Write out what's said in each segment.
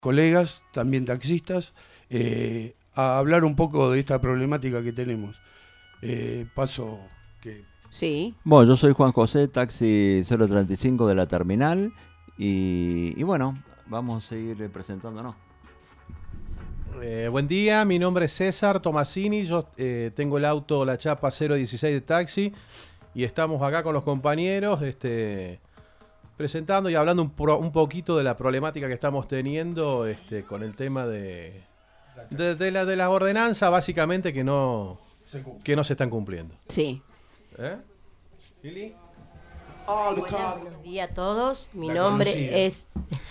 colegas, también taxistas, a hablar un poco de esta problemática que tenemos. Paso que... Sí. Bueno, yo soy Juan José, taxi 035 de la terminal, y bueno, vamos a seguir presentándonos. Buen día, mi nombre es César Tomasini, yo tengo el auto La Chapa 016 de taxi y estamos acá con los compañeros presentando y hablando un poquito de la problemática que estamos teniendo con el tema de las ordenanzas, básicamente, que no se están cumpliendo. Sí. ¿Lili? Buenos días a todos. Mi nombre es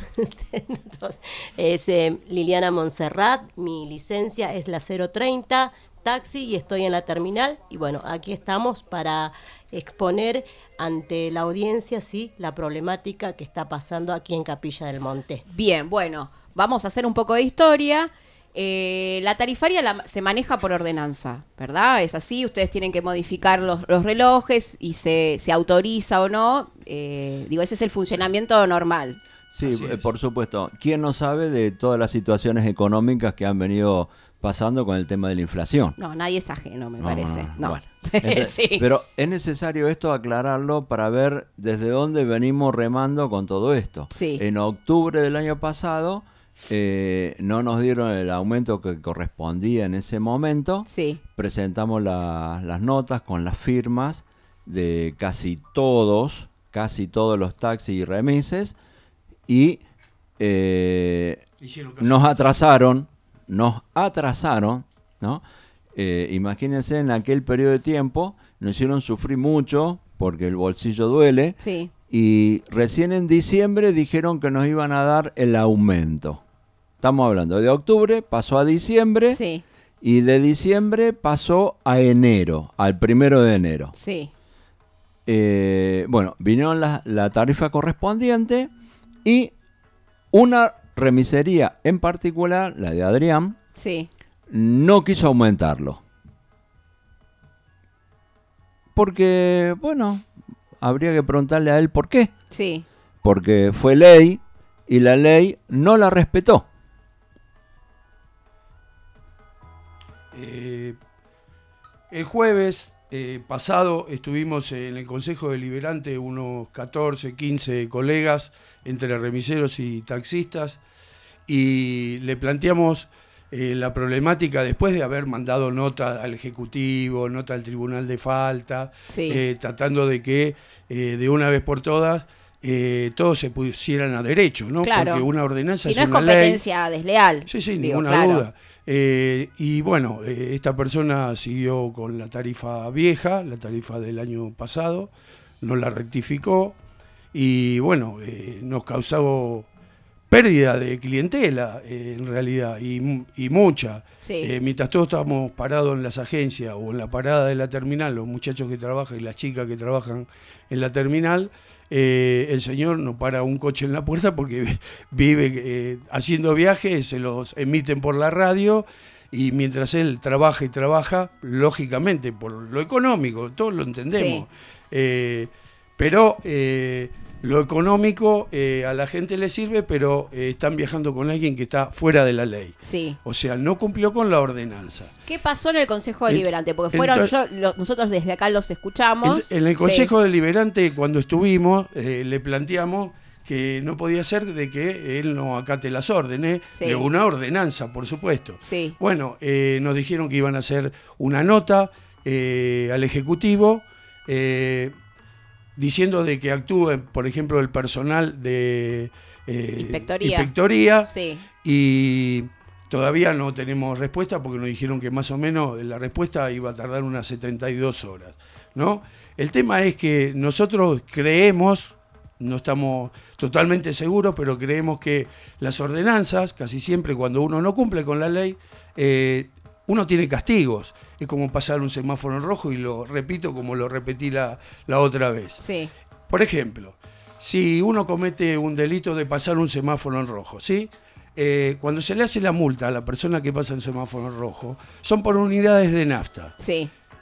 Liliana Montserrat. Mi licencia es la 030 taxi y estoy en la terminal. Y bueno, aquí estamos para exponer ante la audiencia la problemática que está pasando aquí en Capilla del Monte. Bien, bueno, vamos a hacer un poco de historia. La tarifaria se maneja por ordenanza, ¿verdad? Es así, ustedes tienen que modificar los relojes y se autoriza o no. Ese es el funcionamiento normal. Sí, por supuesto. ¿Quién no sabe de todas las situaciones económicas que han venido pasando con el tema de la inflación? No, nadie es ajeno, me parece. No. Bueno. Sí. Pero es necesario esto aclararlo para ver desde dónde venimos remando con todo esto. Sí. En octubre del año pasado no nos dieron el aumento que correspondía en ese momento. Sí. Presentamos las notas con las firmas de casi todos los taxis y remises y nos atrasaron, ¿no? Imagínense, en aquel periodo de tiempo nos hicieron sufrir mucho porque el bolsillo duele. Sí. Y recién en diciembre dijeron que nos iban a dar el aumento. Estamos hablando de octubre, pasó a diciembre. Sí. Y de diciembre pasó a enero, al 1 de enero. Sí. Vinieron la tarifa correspondiente y una remisería en particular, la de Adrián, sí, no quiso aumentarlo. Porque, habría que preguntarle a él por qué. Sí. Porque fue ley y la ley no la respetó. El jueves pasado estuvimos en el Consejo Deliberante unos 14, 15 colegas entre remiseros y taxistas y le planteamos la problemática después de haber mandado nota al Ejecutivo, nota al Tribunal de Falta, sí, tratando de que de una vez por todas todos se pusieran a derecho, ¿no? Claro. Porque una ordenanza si no es una competencia ley. Desleal. Sí, ninguna duda. Esta persona siguió con la tarifa vieja, la tarifa del año pasado, no la rectificó y nos causó pérdida de clientela en realidad y mucha. Sí. Mientras todos estábamos parados en las agencias o en la parada de la terminal, los muchachos que trabajan y las chicas que trabajan en la terminal, el señor no para un coche en la puerta porque vive haciendo viajes, se los emiten por la radio y mientras él trabaja y trabaja, lógicamente por lo económico, todos lo entendemos, pero lo económico a la gente le sirve, pero están viajando con alguien que está fuera de la ley. Sí. O sea, no cumplió con la ordenanza. ¿Qué pasó en el Consejo Deliberante? Porque nosotros desde acá los escuchamos. En el Consejo Deliberante, cuando estuvimos, le planteamos que no podía ser de que él no acate las órdenes, de una ordenanza, por supuesto. Sí. Nos dijeron que iban a hacer una nota al Ejecutivo, diciendo de que actúe, por ejemplo, el personal de inspectoría sí, y todavía no tenemos respuesta porque nos dijeron que más o menos la respuesta iba a tardar unas 72 horas, ¿no? El tema es que nosotros creemos, no estamos totalmente seguros, pero creemos que las ordenanzas, casi siempre cuando uno no cumple con la ley, uno tiene castigos. Es como pasar un semáforo en rojo y lo repito como lo repetí la otra vez. Sí. Por ejemplo, si uno comete un delito de pasar un semáforo en rojo, ¿sí? Cuando se le hace la multa a la persona que pasa en semáforo en rojo, son por unidades de nafta. Sí.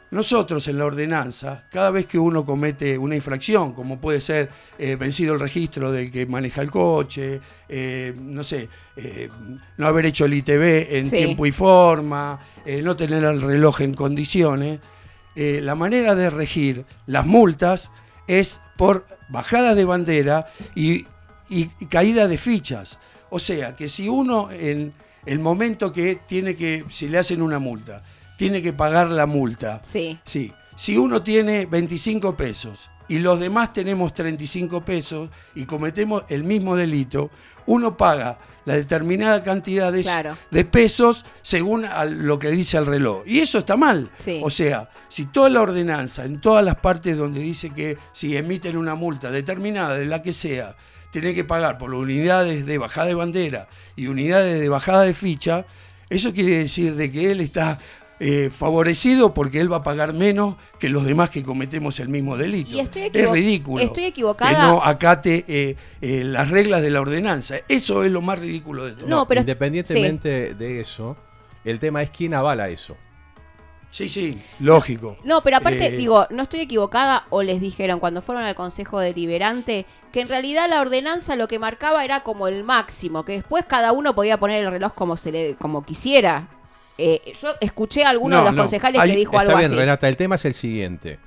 nosotros en la ordenanza, cada vez que uno comete una infracción, como puede ser vencido el registro del que maneja el coche, no sé, no haber hecho el ITV en tiempo y forma, no tener el reloj en condiciones, la manera de regir las multas es por bajada de bandera y caída de fichas. O sea, que si uno en el momento que si le hacen una multa, tiene que pagar la multa. Sí. Si uno tiene 25 pesos y los demás tenemos 35 pesos y cometemos el mismo delito, uno paga la determinada cantidad de pesos según lo que dice el reloj. Y eso está mal. Sí. O sea, si toda la ordenanza, en todas las partes donde dice que si emiten una multa determinada, de la que sea, tiene que pagar por las unidades de bajada de bandera y unidades de bajada de ficha, eso quiere decir de que él está favorecido porque él va a pagar menos que los demás que cometemos el mismo delito. Y es ridículo. Estoy equivocada. Que no acate las reglas de la ordenanza. Eso es lo más ridículo de todo. No, pero independientemente de eso, el tema es quién avala eso. Sí, lógico. No, pero aparte, no estoy equivocada, o les dijeron cuando fueron al Consejo Deliberante que en realidad la ordenanza lo que marcaba era como el máximo, que después cada uno podía poner el reloj como quisiera. Yo escuché a alguno de los concejales que dijo algo así. Está bien, Renata, el tema es el siguiente.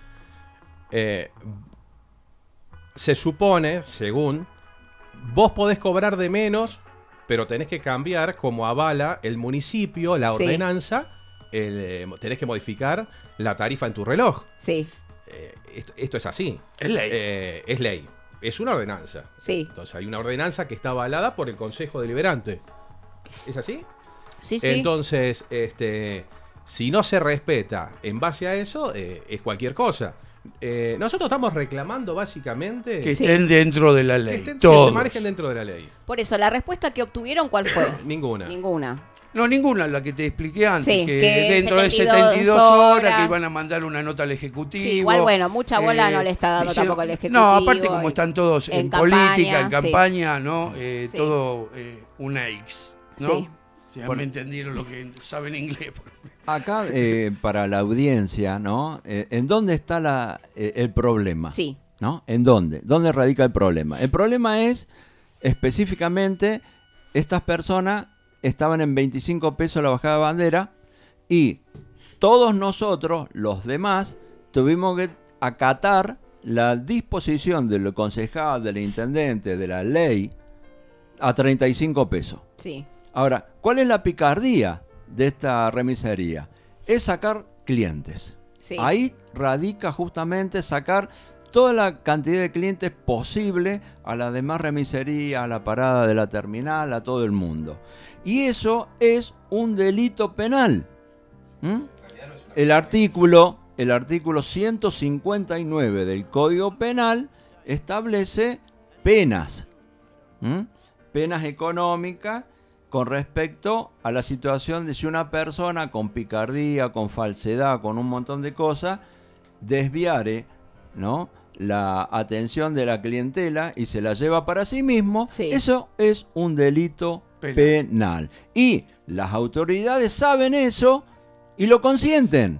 Se supone, según, vos podés cobrar de menos, pero tenés que cambiar como avala el municipio, la ordenanza, tenés que modificar la tarifa en tu reloj. Sí. Esto es así. Es ley. Es ley. Es una ordenanza. Sí. Entonces hay una ordenanza que está avalada por el Consejo Deliberante. ¿Es así? Sí. Entonces, si no se respeta en base a eso, es cualquier cosa. Nosotros estamos reclamando básicamente que estén dentro de la ley. Que se manejen dentro de la ley. Por eso, la respuesta que obtuvieron, ¿cuál fue? Ninguna. No, ninguna, la que te expliqué antes, Sí, que dentro de 72 horas que iban a mandar una nota al Ejecutivo. Sí, igual, mucha bola no le está dando tampoco al Ejecutivo. No, aparte como están todos en política, en campaña, ¿no? Sí. Todo una X, ¿no? Sí. Si ya me entendieron lo que saben inglés. Acá, para la audiencia, ¿no? ¿En dónde está el problema? Sí. ¿No? ¿En dónde? ¿Dónde radica el problema? El problema es, específicamente, estas personas estaban en 25 pesos la bajada de bandera y todos nosotros, los demás, tuvimos que acatar la disposición del concejal, del intendente, de la ley, a 35 pesos. Sí. Ahora, ¿cuál es la picardía de esta remisería? Es sacar clientes. Sí. Ahí radica justamente sacar toda la cantidad de clientes posible a la demás remisería, a la parada de la terminal, a todo el mundo. Y eso es un delito penal. El artículo 159 del Código Penal establece penas. Penas económicas con respecto a la situación de si una persona con picardía, con falsedad, con un montón de cosas, desviare, ¿no?, la atención de la clientela y se la lleva para sí mismo. Sí. Eso es un delito penal. Y las autoridades saben eso y lo consienten.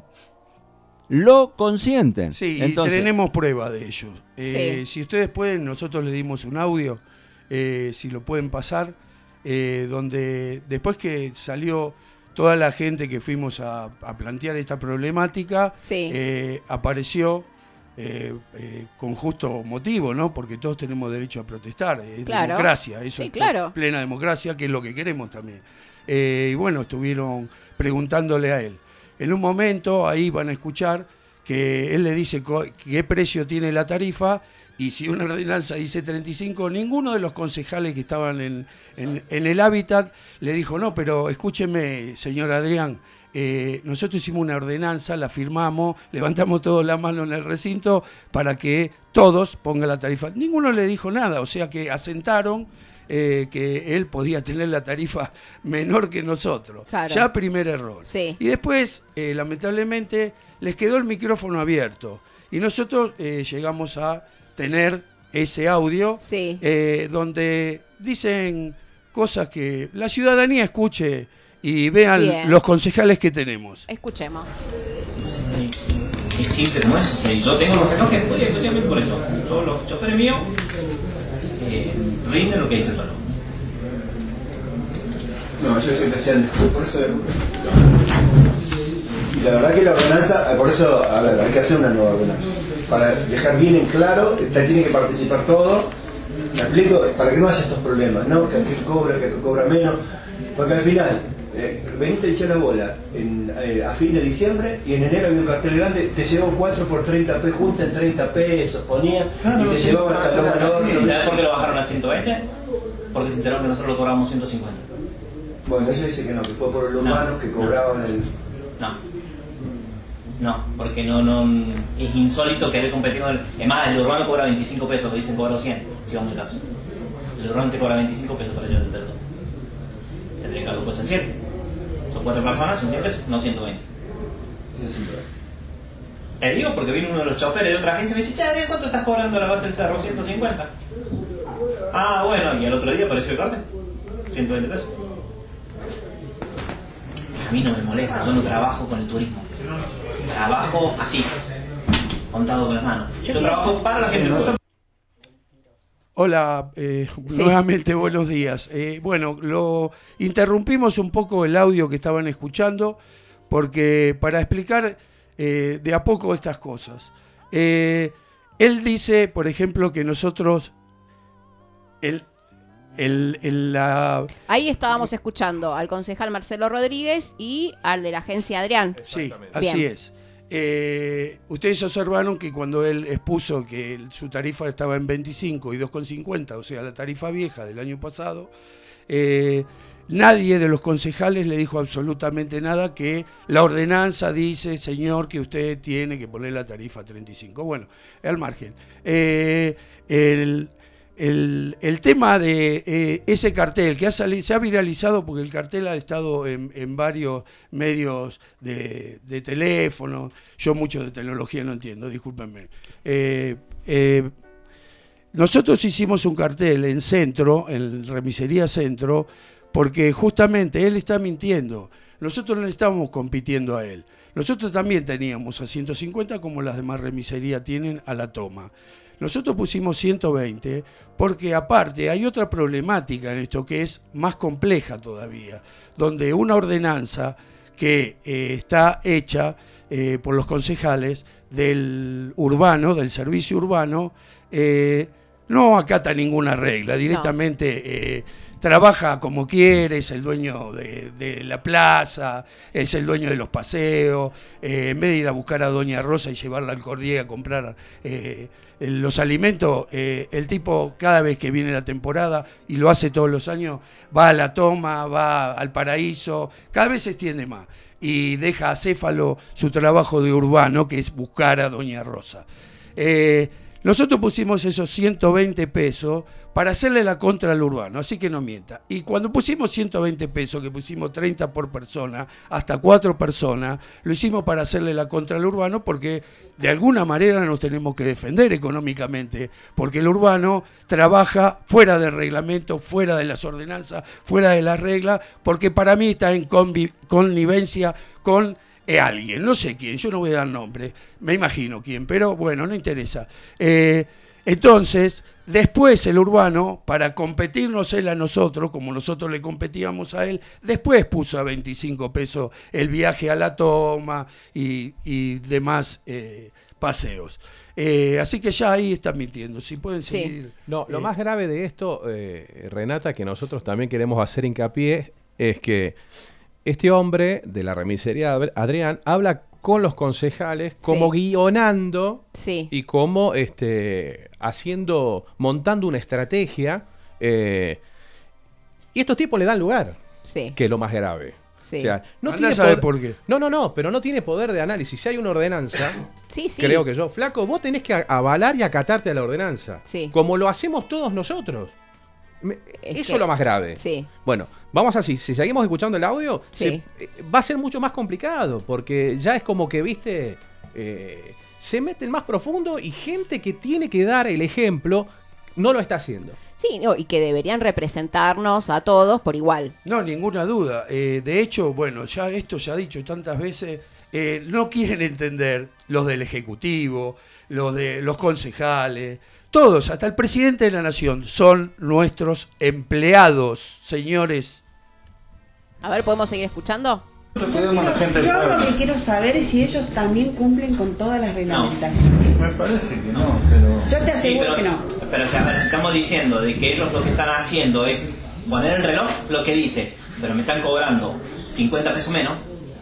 Sí, entonces, y tenemos prueba de ello. Sí. Si ustedes pueden, nosotros les dimos un audio, si lo pueden pasar, donde después que salió toda la gente que fuimos a plantear esta problemática, apareció con justo motivo, ¿no? Porque todos tenemos derecho a protestar, es democracia, eso es plena democracia, que es lo que queremos también. Y bueno, estuvieron preguntándole a él. En un momento ahí van a escuchar que él le dice qué precio tiene la tarifa, y si una ordenanza dice 35, ninguno de los concejales que estaban en el hábitat le dijo, no, pero escúcheme, señor Adrián, nosotros hicimos una ordenanza, la firmamos, levantamos todos la mano en el recinto para que todos pongan la tarifa. Ninguno le dijo nada, o sea que asentaron que él podía tener la tarifa menor que nosotros. Claro. Ya primer error. Sí. Y después, lamentablemente, les quedó el micrófono abierto. Y nosotros llegamos a tener ese audio donde dicen cosas que la ciudadanía escuche y vean los concejales que tenemos. Escuchemos. simple como eso. O sea, yo tengo los relojes especialmente por eso. Yo, los choferes míos rinden lo que dice el reloj. No, yo soy especial, por eso. Y la verdad que la ordenanza, por eso, a ver, hay que hacer una nueva ordenanza. Para dejar bien en claro, tiene que participar todo. ¿Me explico? Para que no haya estos problemas, ¿no? Que aquel cobra, que cobra menos. Porque al final, veniste a echar la bola a fin de diciembre y en enero había un cartel grande, te llevó 4 por 30 pesos, junta en 30 pesos, ponía, y te llevaban hasta el otro. ¿Sabes por qué lo bajaron a 120? Porque se enteraron que nosotros lo cobramos 150. Bueno, ella dice que no, que fue por el urbano que cobraban el... No, porque no es insólito querer competir con el... Es más, el urbano cobra 25 pesos, que dicen cobró 100, si vamos al caso. El urbano te cobra 25 pesos para llevar el terreno. Tendría que algo cuesta 100. Son 4 personas, son 100 pesos, no 120. Te digo porque vino uno de los choferes de otra agencia y me dice, che, Adrián, ¿cuánto estás cobrando a la base del cerro? 150. Ah, bueno, y al otro día apareció el cartel. 120 pesos. A mí no me molesta, yo no trabajo con el turismo. Trabajo así, contado con las manos. Yo trabajo para la gente. Hola, nuevamente buenos días. Bueno, lo interrumpimos un poco el audio que estaban escuchando porque para explicar de a poco estas cosas. Él dice, por ejemplo, que nosotros Ahí estábamos escuchando al concejal Marcelo Rodríguez y al de la agencia Adrián. Sí, así es. Ustedes observaron que cuando él expuso que su tarifa estaba en 25 y 2,50, o sea, la tarifa vieja del año pasado, nadie de los concejales le dijo absolutamente nada, que la ordenanza dice, señor, que usted tiene que poner la tarifa 35. Bueno, al margen. El tema de ese cartel que se ha viralizado porque el cartel ha estado en varios medios de teléfono. Yo mucho de tecnología no entiendo, discúlpenme. Nosotros hicimos un cartel en Centro, en Remisería Centro, porque justamente él está mintiendo. Nosotros no le estábamos compitiendo a él. Nosotros también teníamos a 150 como las demás remiserías tienen a la toma. Nosotros pusimos 120 porque aparte hay otra problemática en esto que es más compleja todavía, donde una ordenanza que está hecha por los concejales del urbano, del servicio urbano, no acata ninguna regla, directamente trabaja como quiere, es el dueño de la plaza, es el dueño de los paseos, en vez de ir a buscar a Doña Rosa y llevarla al Corriere a comprar los alimentos, el tipo cada vez que viene la temporada, y lo hace todos los años, va a la toma, va al paraíso, cada vez se extiende más, y deja acéfalo su trabajo de urbano, que es buscar a Doña Rosa. Nosotros pusimos esos 120 pesos para hacerle la contra al urbano, así que no mienta. Y cuando pusimos 120 pesos, que pusimos 30 por persona, hasta 4 personas, lo hicimos para hacerle la contra al urbano porque de alguna manera nos tenemos que defender económicamente, porque el urbano trabaja fuera del reglamento, fuera de las ordenanzas, fuera de las reglas, porque para mí está en connivencia con alguien, no sé quién, yo no voy a dar nombre, me imagino quién, pero bueno, no interesa. Entonces, después el urbano, para competirnos él a nosotros, como nosotros le competíamos a él, después puso a 25 pesos el viaje a la toma y demás paseos. Así que ya ahí están mintiendo, si pueden seguir. No, lo más grave de esto, Renata, que nosotros también queremos hacer hincapié, es que este hombre de la remisería Adrián habla con los concejales como guionando y como montando una estrategia, y estos tipos le dan lugar, que es lo más grave. O sea, no tiene saber por qué. No, pero no tiene poder de análisis. Si hay una ordenanza, creo que flaco, vos tenés que avalar y acatarte a la ordenanza, como lo hacemos todos nosotros. Eso es lo más grave. Bueno, vamos así, si seguimos escuchando el audio, va a ser mucho más complicado, porque ya es como que, viste, se meten más profundo y gente que tiene que dar el ejemplo no lo está haciendo. Sí, y que deberían representarnos a todos por igual. No, ninguna duda. De hecho, bueno, ya esto se ha dicho tantas veces, no quieren entender los del Ejecutivo, los de los concejales, todos, hasta el presidente de la Nación, son nuestros empleados, señores. A ver, ¿podemos seguir escuchando? Yo lo que quiero saber es si ellos también cumplen con todas las reglamentaciones. Me parece que no, pero... Yo te aseguro que no. Pero o sea, si estamos diciendo de que ellos lo que están haciendo es poner el reloj lo que dice, pero me están cobrando 50 pesos menos.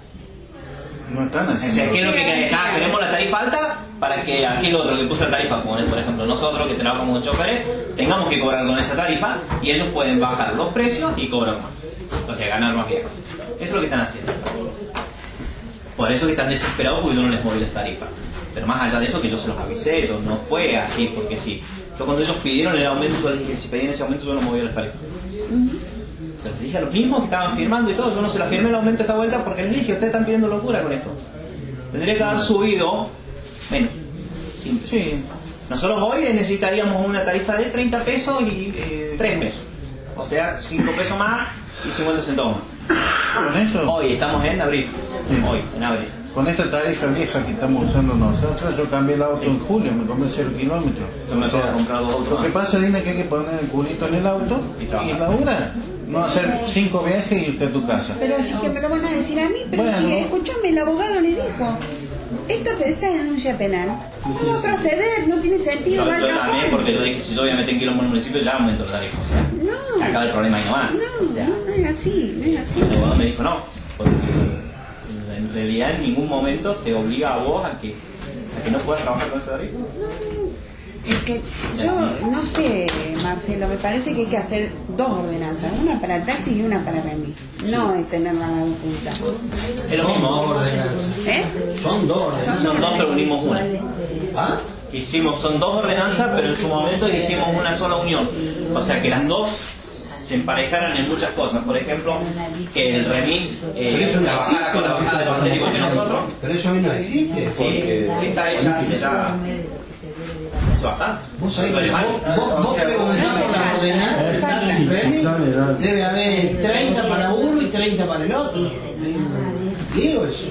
No están O haciendo... sea, ¿qué es lo que querés? Queremos la tarifa alta para que aquel otro que puso la tarifa, como es, por ejemplo nosotros que trabajamos en choferes, tengamos que cobrar con esa tarifa y ellos pueden bajar los precios y cobrar más. O sea, ganar más bien. Eso es lo que están haciendo. Por eso que están desesperados porque yo no les moví las tarifas. Pero más allá de eso, que yo se los avisé, yo no fue así porque sí. Yo cuando ellos pidieron el aumento, yo les dije, si pedían ese aumento yo no movía las tarifas. Pero les dije a los mismos que estaban firmando y todo, yo no se la firmé el aumento esta vuelta porque les dije, ustedes están pidiendo locura con esto. Tendría que haber subido menos. Simple. Sí. Nosotros hoy necesitaríamos una tarifa de 30 pesos y 3 pesos. O sea, 5 pesos más y 50 centavos más. Con eso, Hoy estamos en abril. Sí. Hoy, en abril. con esta tarifa vieja que estamos usando nosotros, yo cambié el auto en julio, me compré 0 kilómetros. Yo me acabo de comprar 2 autos Lo que más. pasa, Dina, que hay que poner el culito en el auto Y y trabajar. labura. No hacer 5 viajes y irte a tu casa. Pero sí que me lo van a decir a mí, pero Bueno. si, escúchame, el abogado le dijo, esta denuncia penal no va a proceder, no tiene sentido, Yo va al también, cajón. porque yo dije, si yo voy a meter en quilombo en el municipio, ya aumento la tarifa. O sea, No. se acaba el problema y no va. No, O sea, no es así, no es así. el abogado me dijo no, porque en realidad en ningún momento te obliga a vos a que no puedas trabajar con esa tarifa. Es que yo no sé, Marcelo, me parece que hay que hacer 2 ordenanzas, una para el taxi y una para remis. No es tenerla las dos juntas. Es lo mismo. ¿Eh? Son 2 ordenanzas. Son 2, pero unimos una. ¿Ah? Son 2 ordenanzas, pero en su momento hicimos una sola unión. O sea que las 2 se emparejaran en muchas cosas. Por ejemplo, que el remis trabajara con la bajada de los técnicos que nosotros. Pero eso hoy no existe. Sí, está hecha hace ya bastante. Vos sabés que vos preguntás por la ordenanza del taxi remis, debe haber 30 para uno y 30 para el otro. Digo eso.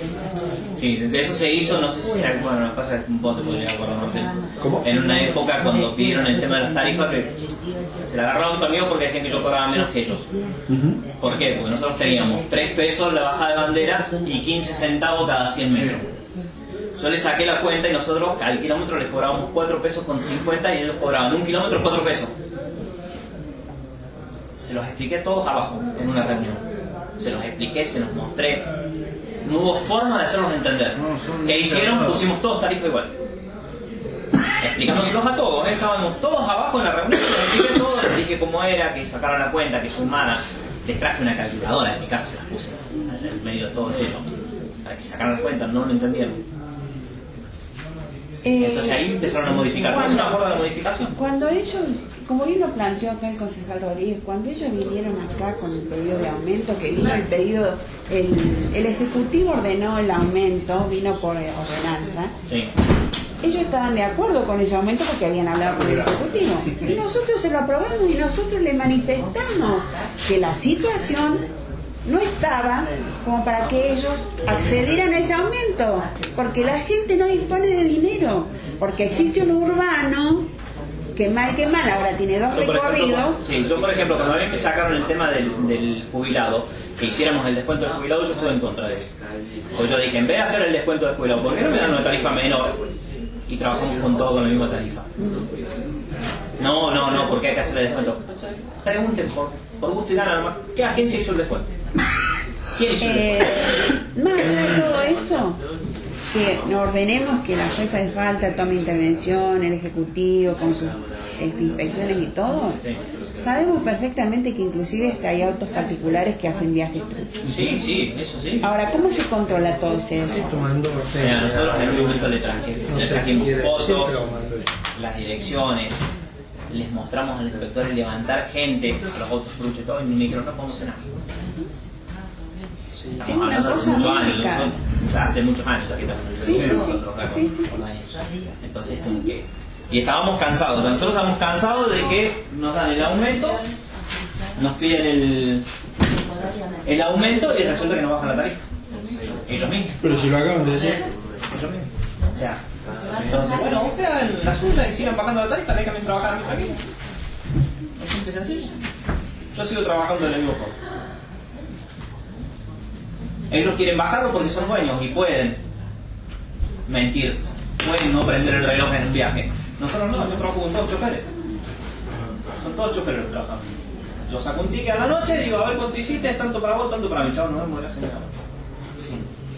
Sí, de eso se hizo, no sé si se bueno, lo que pasa es que vos te podrías acordar, no sé. ¿Cómo? En una época cuando pidieron el tema de las tarifas, que se la agarraron conmigo porque decían que yo cobraba menos que ellos. ¿Por qué? Porque nosotros teníamos 3 pesos la bajada de bandera y 15 centavos cada 100 metros. Yo les saqué la cuenta y nosotros al kilómetro les cobrábamos 4 pesos con 50 y ellos cobraban 1 kilómetro 4 pesos. Se los expliqué todos abajo en una reunión. Se los expliqué, se los mostré. No hubo forma de hacerlos entender. ¿Qué hicieron? Pusimos todos tarifa igual. Explicándoselos a todos, estábamos todos abajo en la reunión, les expliqué todo, les dije cómo era, que sacaran la cuenta, que sumaran. Les traje una calculadora de mi casa, se las puse en medio de todo ello, para que sacaran las cuentas, no lo entendieron. Entonces ahí empezaron a modificar. ¿No se me acuerdo de la modificación? Cuando ellos, como bien lo planteó acá el concejal Rodríguez, cuando ellos vinieron acá con el pedido de aumento, que vino el pedido, el Ejecutivo ordenó el aumento, vino por ordenanza, Sí. ellos estaban de acuerdo con ese aumento porque habían hablado con el Ejecutivo. Y nosotros se lo aprobamos y nosotros le manifestamos que la situación no estaba como para que ellos accedieran a ese aumento, porque la gente no dispone de dinero, porque existe un urbano que mal ahora tiene 2 Yo, por recorridos. ejemplo, por ejemplo, cuando a mí me sacaron el tema del jubilado, que hiciéramos el descuento del jubilado, yo estuve en contra de eso. Pues yo dije, en vez de hacer el descuento del jubilado, ¿por qué no me dan una tarifa menor y trabajamos con todo con la misma tarifa? No, porque hay que hacer el descuento. Pregunten por gusto y gana nomás, ¿qué agencia hizo el descuento? ¿Quién hizo el descuento? Más allá de todo eso, que nos ordenemos que la jueza de falta tome intervención, el Ejecutivo con sus inspecciones y todo. Sí. Sabemos perfectamente que inclusive hasta hay autos particulares que hacen viajes. Sí, eso sí. Ahora, ¿cómo se controla todo eso? Mira, nosotros en un momento le trajimos fotos, las direcciones, les mostramos al inspector el levantar gente a los autos truchos y todo, y me dijeron, no podemos hacer nada. Estamos hablando hace muchos años, hace muchos años aquí estamos en el Entonces, como que... Y estábamos cansados, nosotros estamos cansados de que nos dan el aumento, nos piden el aumento y resulta que nos bajan la tarifa. Ellos mismos. Pero si lo acaban de decir. Ellos mismos. sea, entonces, bueno, ustedes hagan la suya y sigan bajando la tarifa, déjenme trabajar a mí tranquilo. Es simple y sencillo. Yo sigo trabajando en el mismo juego. Ellos quieren bajarlo porque son dueños y pueden mentir, pueden no prender el reloj en un viaje. Nosotros no, yo trabajo con todos choferes. Son todos choferes los que trabajamos. Yo saco un ticket a la noche y digo, a ver cuánto hiciste, es tanto para vos, tanto para mí. Chavo, no vemos, gracias. Sí.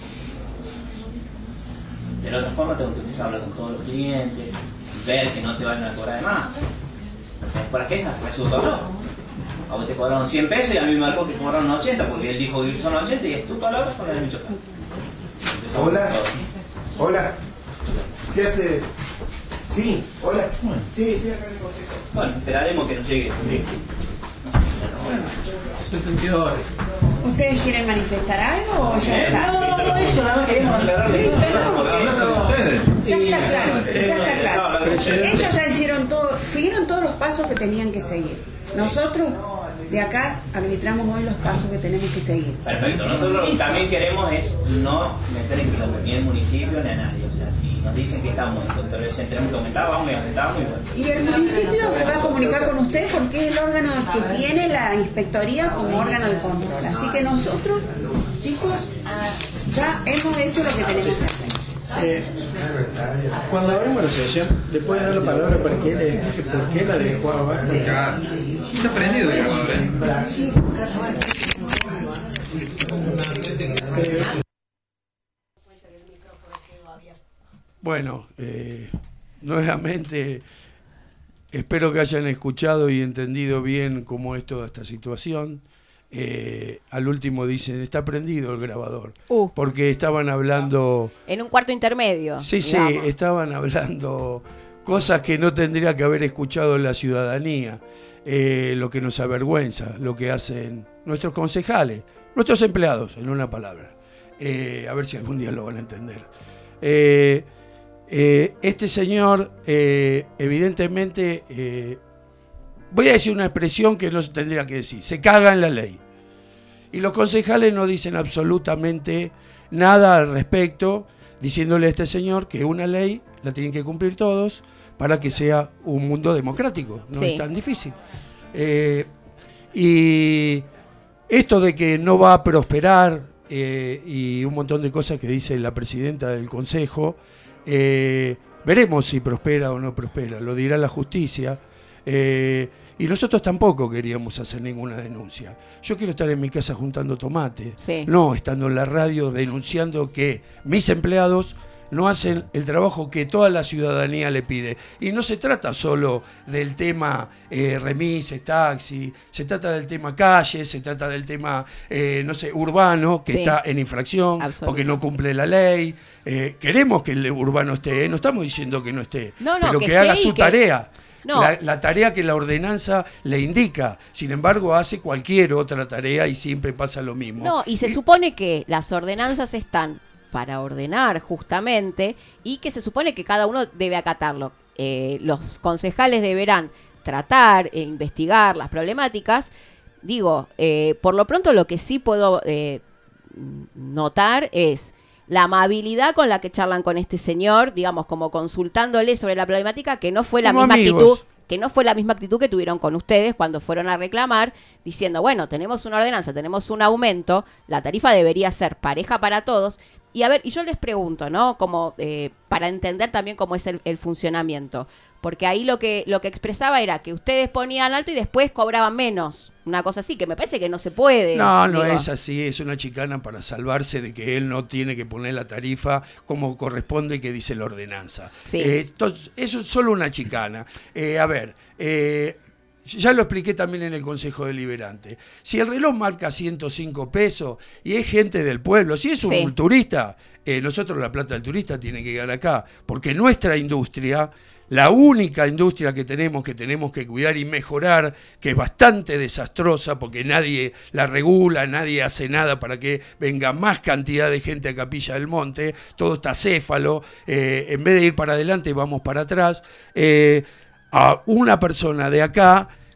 De la otra forma tengo que empezar a hablar con todos los clientes, ver que no te vayan a cobrar de más. ¿Para qué? Me subo todo. A vos te cobraron 100 pesos y a mí me marcó que cobraron 80 porque él dijo que son 80 y es tu palabra con la de mi chofer. Hola. Hola. ¿Qué hace? Sí, hola. Sí, estoy acá en el consejo. Bueno, esperaremos que nos llegue. Sí. 72 horas. ¿Ustedes quieren manifestar algo o ya está? No, eso nada más queríamos aclararle. Ya está claro, ya está claro. Ellos ya hicieron todo, siguieron todos los pasos que tenían que seguir. Nosotros de acá habilitamos hoy los pasos que tenemos que seguir. Perfecto, nosotros lo que también queremos es no meter en quilombo ni el municipio ni a nadie. O sea, si nos dicen que estamos en contravención, tenemos que aumentar, vamos a aumentar muy bueno. Y el municipio se va a comunicar con ustedes porque es el órgano que tiene la inspectoría como órgano de control. Así que nosotros, chicos, ya hemos hecho lo que tenemos que hacer. Cuando abrimos la sesión, le puede dar la palabra para que él explique por qué la dejó abajo. Está prendido el grabador, Bueno, nuevamente espero que hayan escuchado y entendido bien cómo es toda esta situación. Al último dicen, está prendido el grabador, porque estaban hablando... En un cuarto intermedio. Sí, digamos. Sí, estaban hablando cosas que no tendría que haber escuchado la ciudadanía, lo que nos avergüenza, lo que hacen nuestros concejales, nuestros empleados, en una palabra. A ver si algún día lo van a entender. Este señor, evidentemente... voy a decir una expresión que no se tendría que decir. Se caga en la ley. Y los concejales no dicen absolutamente nada al respecto, diciéndole a este señor que una ley la tienen que cumplir todos para que sea un mundo democrático. No es tan difícil. Y esto de que no va a prosperar y un montón de cosas que dice la presidenta del consejo, veremos si prospera o no prospera. Lo dirá la justicia. Y nosotros tampoco queríamos hacer ninguna denuncia. Yo quiero estar en mi casa juntando tomate, no estando en la radio denunciando que mis empleados no hacen el trabajo que toda la ciudadanía le pide. Y no se trata solo del tema remises, taxi, se trata del tema calles, se trata del tema, urbano, que está en infracción, porque no cumple la ley. Queremos que el urbano esté, no estamos diciendo que no esté, pero que haga su tarea. No. La tarea que la ordenanza le indica. Sin embargo, hace cualquier otra tarea y siempre pasa lo mismo. No, y se supone que las ordenanzas están para ordenar justamente y que se supone que cada uno debe acatarlo. Los concejales deberán tratar e investigar las problemáticas. Digo, por lo pronto lo que sí puedo notar es la amabilidad con la que charlan con este señor, digamos, como consultándole sobre la problemática, que no fue la misma actitud, que tuvieron con ustedes cuando fueron a reclamar, diciendo, bueno, tenemos una ordenanza, tenemos un aumento, la tarifa debería ser pareja para todos. Y a ver, y yo les pregunto, ¿no? Como para entender también cómo es el funcionamiento. Porque ahí lo que expresaba era que ustedes ponían alto y después cobraban menos. Una cosa así, que me parece que no se puede. No es así, es una chicana para salvarse de que él no tiene que poner la tarifa como corresponde que dice la ordenanza. Sí. Entonces, eso es solo una chicana. Ya lo expliqué también en el Consejo Deliberante. Si el reloj marca 105 pesos y es gente del pueblo, si es un turista, nosotros la plata del turista tiene que llegar acá, porque nuestra industria, la única industria que tenemos que cuidar y mejorar, que es bastante desastrosa porque nadie la regula, nadie hace nada para que venga más cantidad de gente a Capilla del Monte, todo está céfalo, en vez de ir para adelante vamos para atrás. A una persona de acá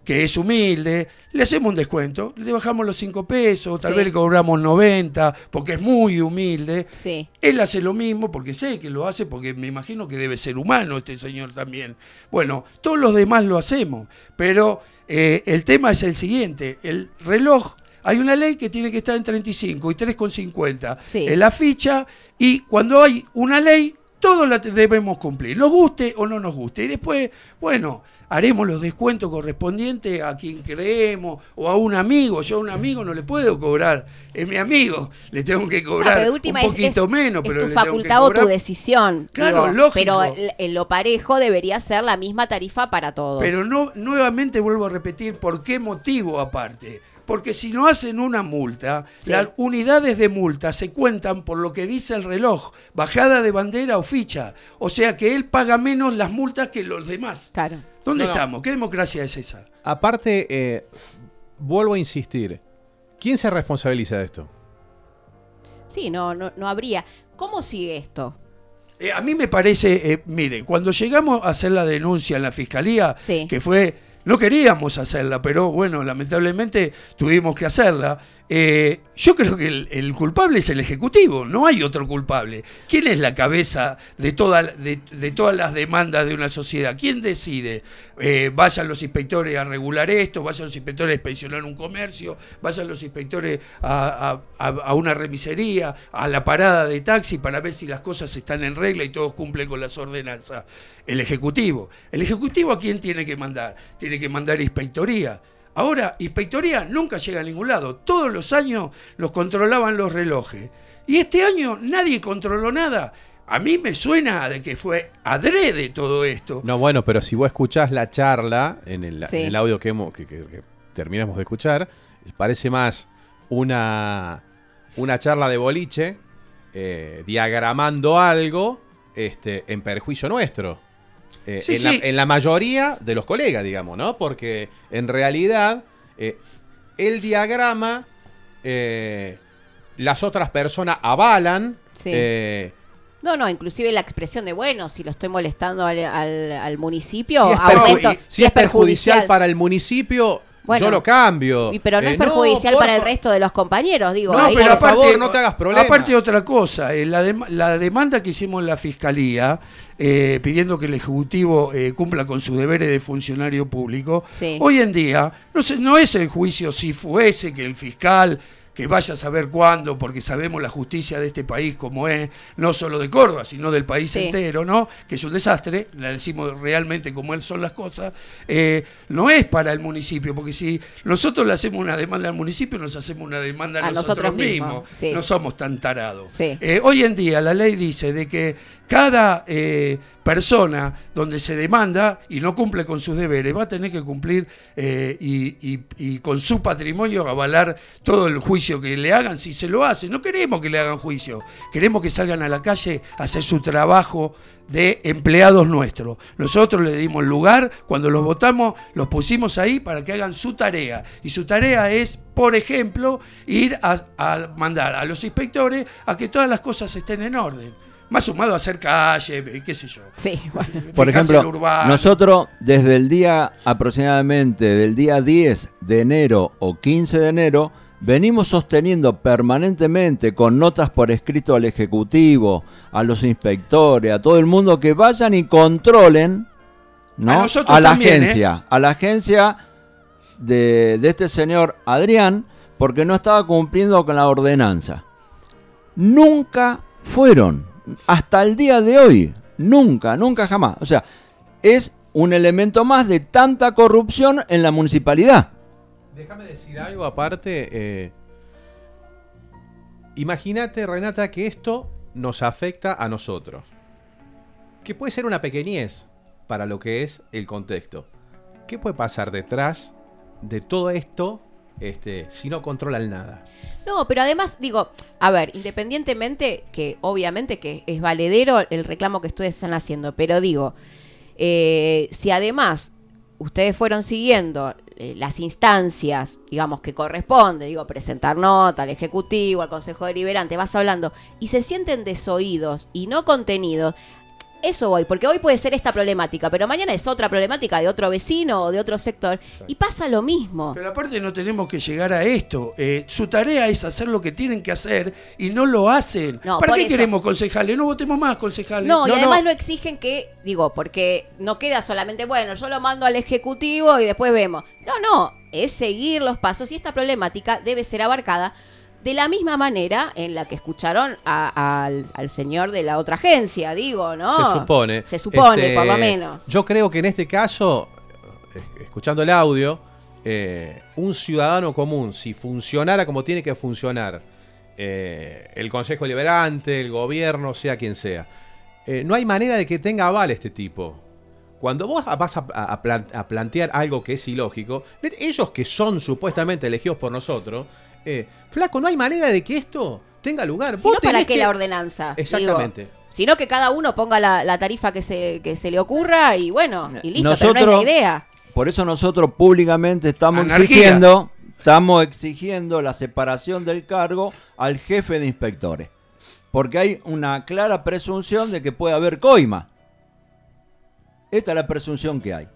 que es humilde, le hacemos un descuento, le bajamos los 5 pesos, tal vez le cobramos 90, porque es muy humilde. Sí. Él hace lo mismo, porque sé que lo hace, porque me imagino que debe ser humano este señor también. Bueno, todos los demás lo hacemos, pero el tema es el siguiente, el reloj. Hay una ley que tiene que estar en 35 y 3,50 en la ficha, y cuando hay una ley, todos la debemos cumplir, nos guste o no nos guste. Y después, bueno, haremos los descuentos correspondientes a quien creemos o a un amigo. Yo a un amigo no le puedo cobrar, es mi amigo, le tengo que cobrar un poquito menos. Pero es tu facultad o tu decisión. Claro, digo, lógico. Pero en lo parejo debería ser la misma tarifa para todos. Pero no, nuevamente vuelvo a repetir por qué motivo aparte. Porque si no hacen una multa, las unidades de multa se cuentan por lo que dice el reloj, bajada de bandera o ficha. O sea que él paga menos las multas que los demás. Claro. ¿Dónde estamos? ¿Qué democracia es esa? Aparte, vuelvo a insistir, ¿quién se responsabiliza de esto? Sí, no habría. ¿Cómo sigue esto? A mí me parece, mire, cuando llegamos a hacer la denuncia en la fiscalía, que fue... No queríamos hacerla, pero bueno, lamentablemente tuvimos que hacerla. Yo creo que el culpable es el Ejecutivo, no hay otro culpable. ¿Quién es la cabeza de todas las demandas de una sociedad? ¿Quién decide? Vayan los inspectores a regular esto, vayan los inspectores a inspeccionar un comercio, vayan los inspectores a una remisería, a la parada de taxi para ver si las cosas están en regla y todos cumplen con las ordenanzas. El Ejecutivo. ¿El Ejecutivo a quién tiene que mandar? Tiene que mandar inspectoría. Ahora, inspectoría nunca llega a ningún lado. Todos los años los controlaban los relojes. Y este año nadie controló nada. A mí me suena de que fue adrede todo esto. No, bueno, pero si vos escuchás la charla en el audio que terminamos de escuchar, parece más una charla de boliche diagramando algo en perjuicio nuestro. En la mayoría de los colegas, digamos, ¿no? Porque en realidad el diagrama, las otras personas avalan. No, inclusive la expresión de, bueno, si lo estoy molestando al municipio, si es perjudicial para el municipio, yo lo cambio. Pero no es perjudicial para el resto de los compañeros, digo. No, pero por favor, no te hagas problema. Aparte otra cosa, la demanda que hicimos en la Fiscalía, pidiendo que el Ejecutivo cumpla con sus deberes de funcionario público, hoy en día no es el juicio si fuese que el fiscal... que vaya a saber cuándo, porque sabemos la justicia de este país como es, no solo de Córdoba, sino del país entero, ¿no? Que es un desastre, la decimos realmente como son las cosas, no es para el municipio, porque si nosotros le hacemos una demanda al municipio, nos hacemos una demanda a nosotros mismos. No somos tan tarados. Hoy en día la ley dice de que cada persona donde se demanda y no cumple con sus deberes va a tener que cumplir y con su patrimonio avalar todo el juicio que le hagan si se lo hace. No queremos que le hagan juicio, queremos que salgan a la calle a hacer su trabajo de empleados nuestros. Nosotros le dimos lugar, cuando los votamos los pusimos ahí para que hagan su tarea, y su tarea es, por ejemplo, ir a mandar a los inspectores a que todas las cosas estén en orden. Más sumado a hacer calle, qué sé yo. Por ejemplo, nosotros desde el día aproximadamente del día 10 de enero o 15 de enero venimos sosteniendo permanentemente con notas por escrito al Ejecutivo, a los inspectores, a todo el mundo que vayan y controlen, ¿no? A la agencia de este señor Adrián, porque no estaba cumpliendo con la ordenanza. Nunca fueron. Hasta el día de hoy, nunca jamás. O sea, es un elemento más de tanta corrupción en la municipalidad. Déjame decir algo aparte. Imagínate, Renata, que esto nos afecta a nosotros. Que puede ser una pequeñez para lo que es el contexto. ¿Qué puede pasar detrás de todo esto si no controlan nada? No, pero además, digo, a ver, independientemente que obviamente que es valedero el reclamo que ustedes están haciendo, pero digo, si además ustedes fueron siguiendo las instancias, digamos, que corresponde, digo, presentar nota al Ejecutivo, al Consejo Deliberante, vas hablando, y se sienten desoídos y no contenidos, Eso voy, porque hoy puede ser esta problemática, pero mañana es otra problemática de otro vecino o de otro sector. Exacto. Y pasa lo mismo. Pero aparte no tenemos que llegar a esto. Su tarea es hacer lo que tienen que hacer y no lo hacen. No, ¿para qué queremos concejales? No votemos más concejales. No, y además no exigen que, porque no queda solamente, bueno, yo lo mando al Ejecutivo y después vemos. No, es seguir los pasos y esta problemática debe ser abarcada de la misma manera en la que escucharon al señor de la otra agencia, digo, ¿no? Se supone, por lo menos. Yo creo que en este caso, escuchando el audio, un ciudadano común, si funcionara como tiene que funcionar, el Consejo Deliberante, el gobierno, sea quien sea, no hay manera de que tenga aval este tipo. Cuando vos vas a plantear algo que es ilógico, ellos que son supuestamente elegidos por nosotros, flaco, no hay manera de que esto tenga lugar. Si no, ¿para qué la ordenanza? Exactamente. Digo, sino que cada uno ponga la tarifa que se le ocurra y bueno, y listo, nosotros, pero no es la idea. Por eso nosotros públicamente estamos exigiendo la separación del cargo al jefe de inspectores. Porque hay una clara presunción de que puede haber coima. Esta es la presunción que hay.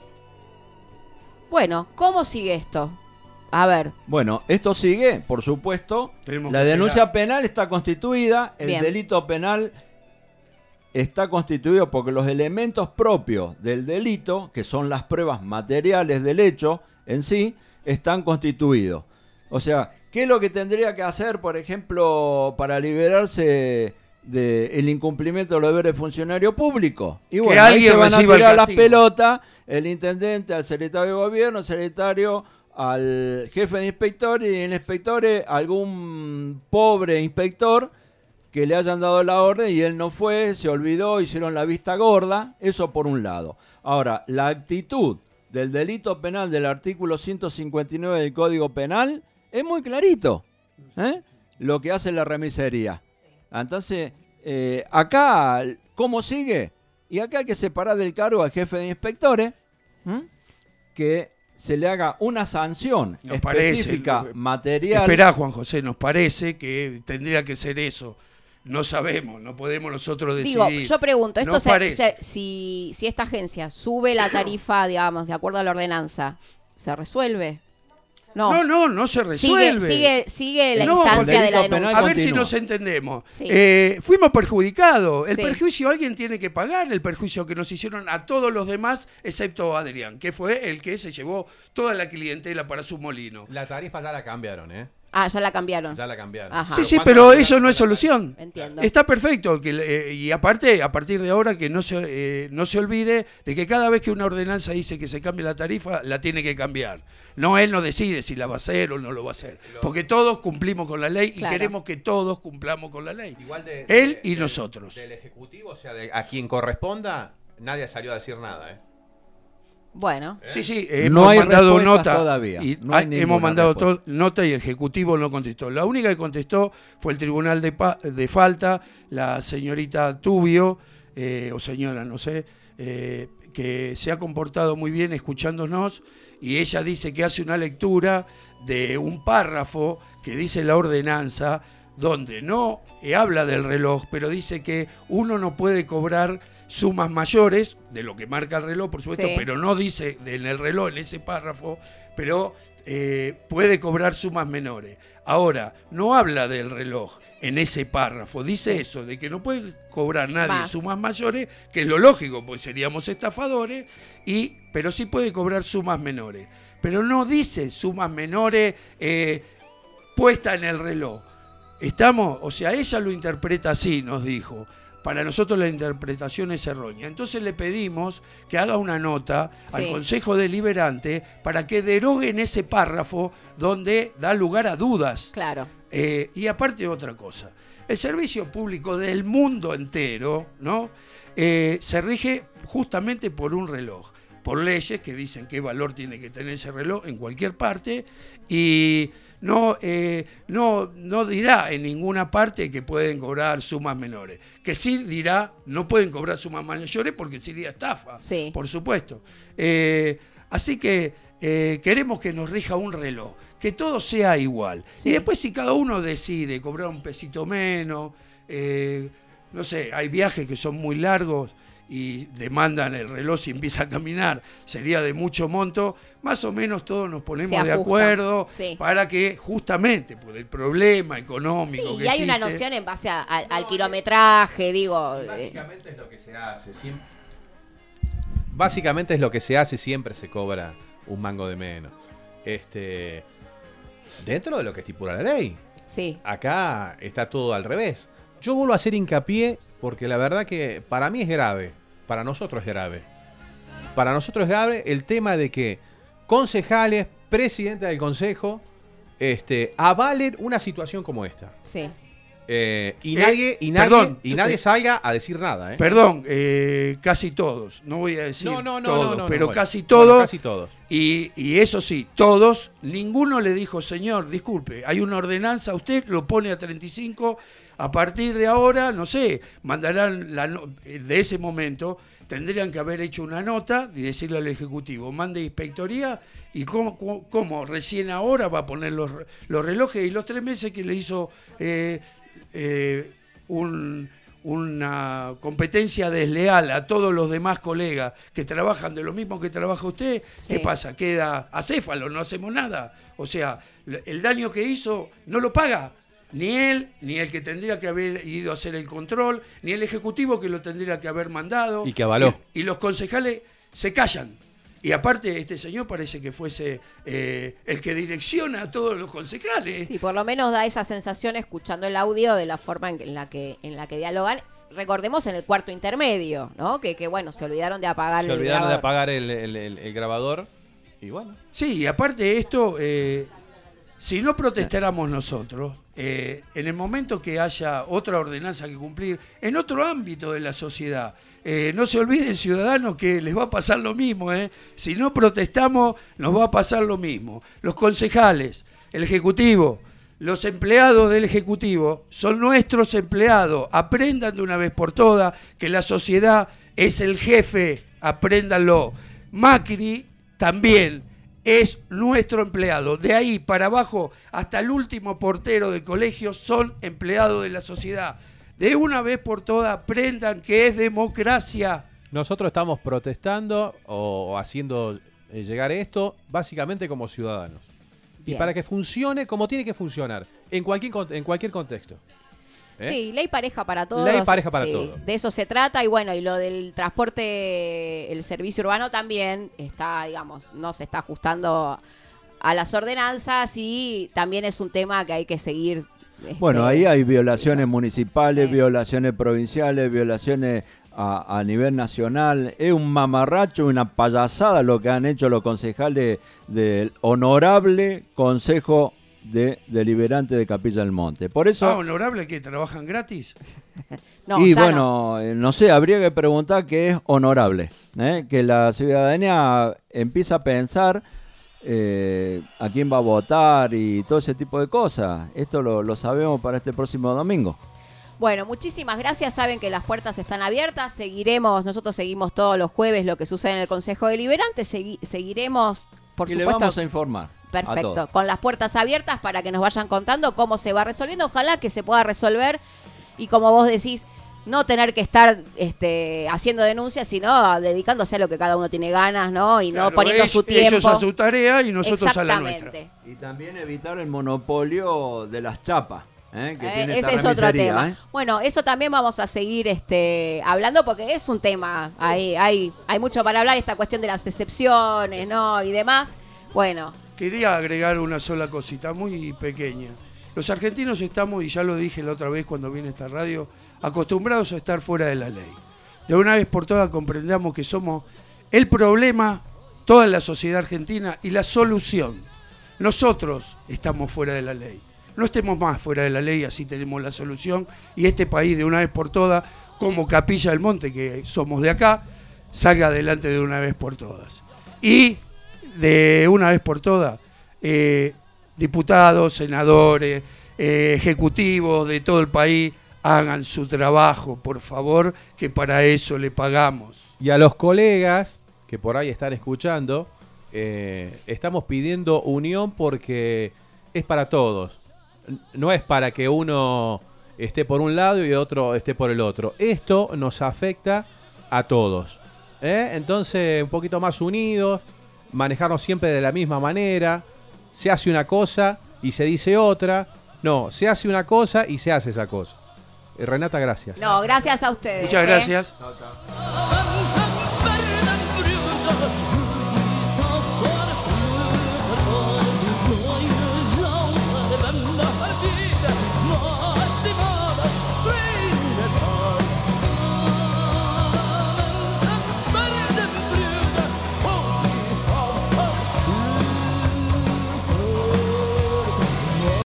Bueno, ¿cómo sigue esto? A ver. Bueno, esto sigue, por supuesto. La denuncia penal está constituida, el delito penal está constituido porque los elementos propios del delito, que son las pruebas materiales del hecho en sí, están constituidos. O sea, ¿qué es lo que tendría que hacer, por ejemplo, para liberarse del incumplimiento de los deberes de funcionario público? Y bueno, ahí se van a tirar las pelotas el intendente, al secretario de gobierno, el secretario, al jefe de inspectores, y el inspector algún pobre inspector que le hayan dado la orden y él no fue, se olvidó, hicieron la vista gorda. Eso por un lado. Ahora, la actitud del delito penal del artículo 159 del Código Penal es muy clarito, lo que hace la remisería. Entonces, acá, ¿cómo sigue? Y acá hay que separar del cargo al jefe de inspectores, que se le haga una sanción específica, material. Esperá, Juan José, nos parece que tendría que ser eso. No sabemos, no podemos nosotros decidir. Digo, yo pregunto, esto si esta agencia sube la tarifa, digamos, de acuerdo a la ordenanza, ¿se resuelve? No se resuelve. Sigue la instancia de la denuncia. A ver si nos entendemos. Sí. Fuimos perjudicados. El perjuicio alguien tiene que pagar, el perjuicio que nos hicieron a todos los demás, excepto Adrián, que fue el que se llevó toda la clientela para su molino. La tarifa ya la cambiaron, Ah, ya la cambiaron. Ajá. Sí, pero eso no es solución. Entiendo. Está perfecto. Y aparte, a partir de ahora, que no se olvide de que cada vez que una ordenanza dice que se cambie la tarifa, la tiene que cambiar. No, él no decide si la va a hacer o no lo va a hacer. Porque todos cumplimos con la ley y queremos que todos cumplamos con la ley. Igual él y nosotros. Del Ejecutivo, o sea, a quien corresponda, nadie salió a decir nada, Bueno. Sí, hemos mandado nota todavía. Hemos mandado nota y el Ejecutivo no contestó. La única que contestó fue el Tribunal de Falta, la señorita Tubio, o señora, no sé, que se ha comportado muy bien escuchándonos, y ella dice que hace una lectura de un párrafo que dice la ordenanza, donde no habla del reloj, pero dice que uno no puede cobrar sumas mayores de lo que marca el reloj, por supuesto, pero no dice en el reloj, en ese párrafo, pero puede cobrar sumas menores. Ahora, no habla del reloj en ese párrafo, dice eso, de que no puede cobrar nadie sumas mayores, que es lo lógico, pues seríamos estafadores, pero sí puede cobrar sumas menores. Pero no dice sumas menores puesta en el reloj. O sea, ella lo interpreta así, nos dijo. Para nosotros la interpretación es errónea. Entonces le pedimos que haga una nota al Consejo Deliberante para que deroguen ese párrafo donde da lugar a dudas. Claro. Y aparte otra cosa, el servicio público del mundo entero, ¿no? Se rige justamente por un reloj, por leyes que dicen qué valor tiene que tener ese reloj en cualquier parte, y no dirá en ninguna parte que pueden cobrar sumas menores. Que sí dirá, no pueden cobrar sumas mayores porque sería estafa, por supuesto. Así que queremos que nos rija un reloj, que todo sea igual. Y después si cada uno decide cobrar un pesito menos, no sé, hay viajes que son muy largos y demandan el reloj y empieza a caminar, sería de mucho monto, más o menos todos nos ponemos de acuerdo para que justamente por el problema económico que y hay una noción en base al kilometraje, digo. Básicamente es lo que se hace, básicamente es lo que se hace, siempre se cobra un mango de menos. Dentro de lo que estipula la ley. Sí. Acá está todo al revés. Yo vuelvo a hacer hincapié porque la verdad que para mí es grave. Para nosotros es grave. Para nosotros es grave el tema de que concejales, presidenta del consejo, avalen una situación como esta. Sí. Nadie salga a decir nada. Perdón, casi todos. No voy a decir todos, pero bueno, casi todos. Bueno, casi todos. Y eso sí, todos, ninguno le dijo, señor, disculpe, hay una ordenanza, usted lo pone a 35, a partir de ahora, no sé, mandarán de ese momento, tendrían que haber hecho una nota y decirle al Ejecutivo, mande inspectoría y cómo recién ahora va a poner los relojes y los 3 meses que le hizo una competencia desleal a todos los demás colegas que trabajan de lo mismo que trabaja usted, ¿qué pasa? Queda acéfalo, no hacemos nada. O sea, el daño que hizo no lo paga ni él, ni el que tendría que haber ido a hacer el control, ni el Ejecutivo que lo tendría que haber mandado. Y que avaló. Y los concejales se callan. Y aparte, este señor parece que fuese el que direcciona a todos los concejales. Sí, por lo menos da esa sensación escuchando el audio de la forma en la que dialogan. Recordemos en el cuarto intermedio, ¿no? Que bueno, se olvidaron de apagar el grabador. El grabador. Y bueno. Sí, y aparte esto, si no protestáramos nosotros, en el momento que haya otra ordenanza que cumplir, en otro ámbito de la sociedad, no se olviden, ciudadanos, que les va a pasar lo mismo. Si no protestamos, nos va a pasar lo mismo. Los concejales, el Ejecutivo, los empleados del Ejecutivo son nuestros empleados. Aprendan de una vez por todas que la sociedad es el jefe. Apréndanlo. Macri también es nuestro empleado. De ahí para abajo, hasta el último portero del colegio, son empleados de la sociedad. De una vez por todas, aprendan que es democracia. Nosotros estamos protestando o haciendo llegar esto básicamente como ciudadanos. Bien. Y para que funcione como tiene que funcionar, en cualquier contexto. Sí, ley pareja para todos. Ley pareja para todos. De eso se trata. Y bueno, y lo del transporte, el servicio urbano también está, digamos, no se está ajustando a las ordenanzas y también es un tema que hay que seguir. Bueno, ahí hay violaciones municipales, violaciones provinciales, violaciones a nivel nacional. Es un mamarracho, una payasada lo que han hecho los concejales del honorable Consejo Deliberante de Capilla del Monte. Por eso, ¿honorable que trabajan gratis? No, y bueno, no sé, habría que preguntar qué es honorable, que la ciudadanía empieza a pensar a quién va a votar y todo ese tipo de cosas. Esto lo sabemos para este próximo domingo. Bueno, muchísimas gracias. Saben que las puertas están abiertas. Nosotros seguimos todos los jueves lo que sucede en el Consejo Deliberante. Seguiremos, por supuesto. Y le vamos a informar. Perfecto, con las puertas abiertas para que nos vayan contando cómo se va resolviendo. Ojalá que se pueda resolver y, como vos decís, no tener que estar haciendo denuncias, sino dedicándose a lo que cada uno tiene ganas, ¿no? Y claro, no poniendo su tiempo. Ellos a su tarea y nosotros a la nuestra. Y también evitar el monopolio de las chapas. Que tiene ese es otro tema. Bueno, eso también vamos a seguir hablando porque es un tema. Hay mucho para hablar, esta cuestión de las excepciones, ¿no? Y demás. Bueno. Quería agregar una sola cosita muy pequeña. Los argentinos estamos, y ya lo dije la otra vez cuando vine a esta radio, acostumbrados a estar fuera de la ley. De una vez por todas comprendamos que somos el problema, toda la sociedad argentina, y la solución. Nosotros estamos fuera de la ley. No estemos más fuera de la ley, así tenemos la solución, y este país de una vez por todas, como Capilla del Monte, que somos de acá, salga adelante de una vez por todas. Y de una vez por todas, diputados, senadores, ejecutivos de todo el país, hagan su trabajo, por favor, que para eso le pagamos. Y a los colegas que por ahí están escuchando, estamos pidiendo unión porque es para todos. No es para que uno esté por un lado y otro esté por el otro. Esto nos afecta a todos. Entonces, un poquito más unidos, manejarnos siempre de la misma manera. Se hace una cosa y se dice otra. No, se hace una cosa y se hace esa cosa. Renata, gracias. No, gracias a ustedes. Muchas gracias. Chao, chao.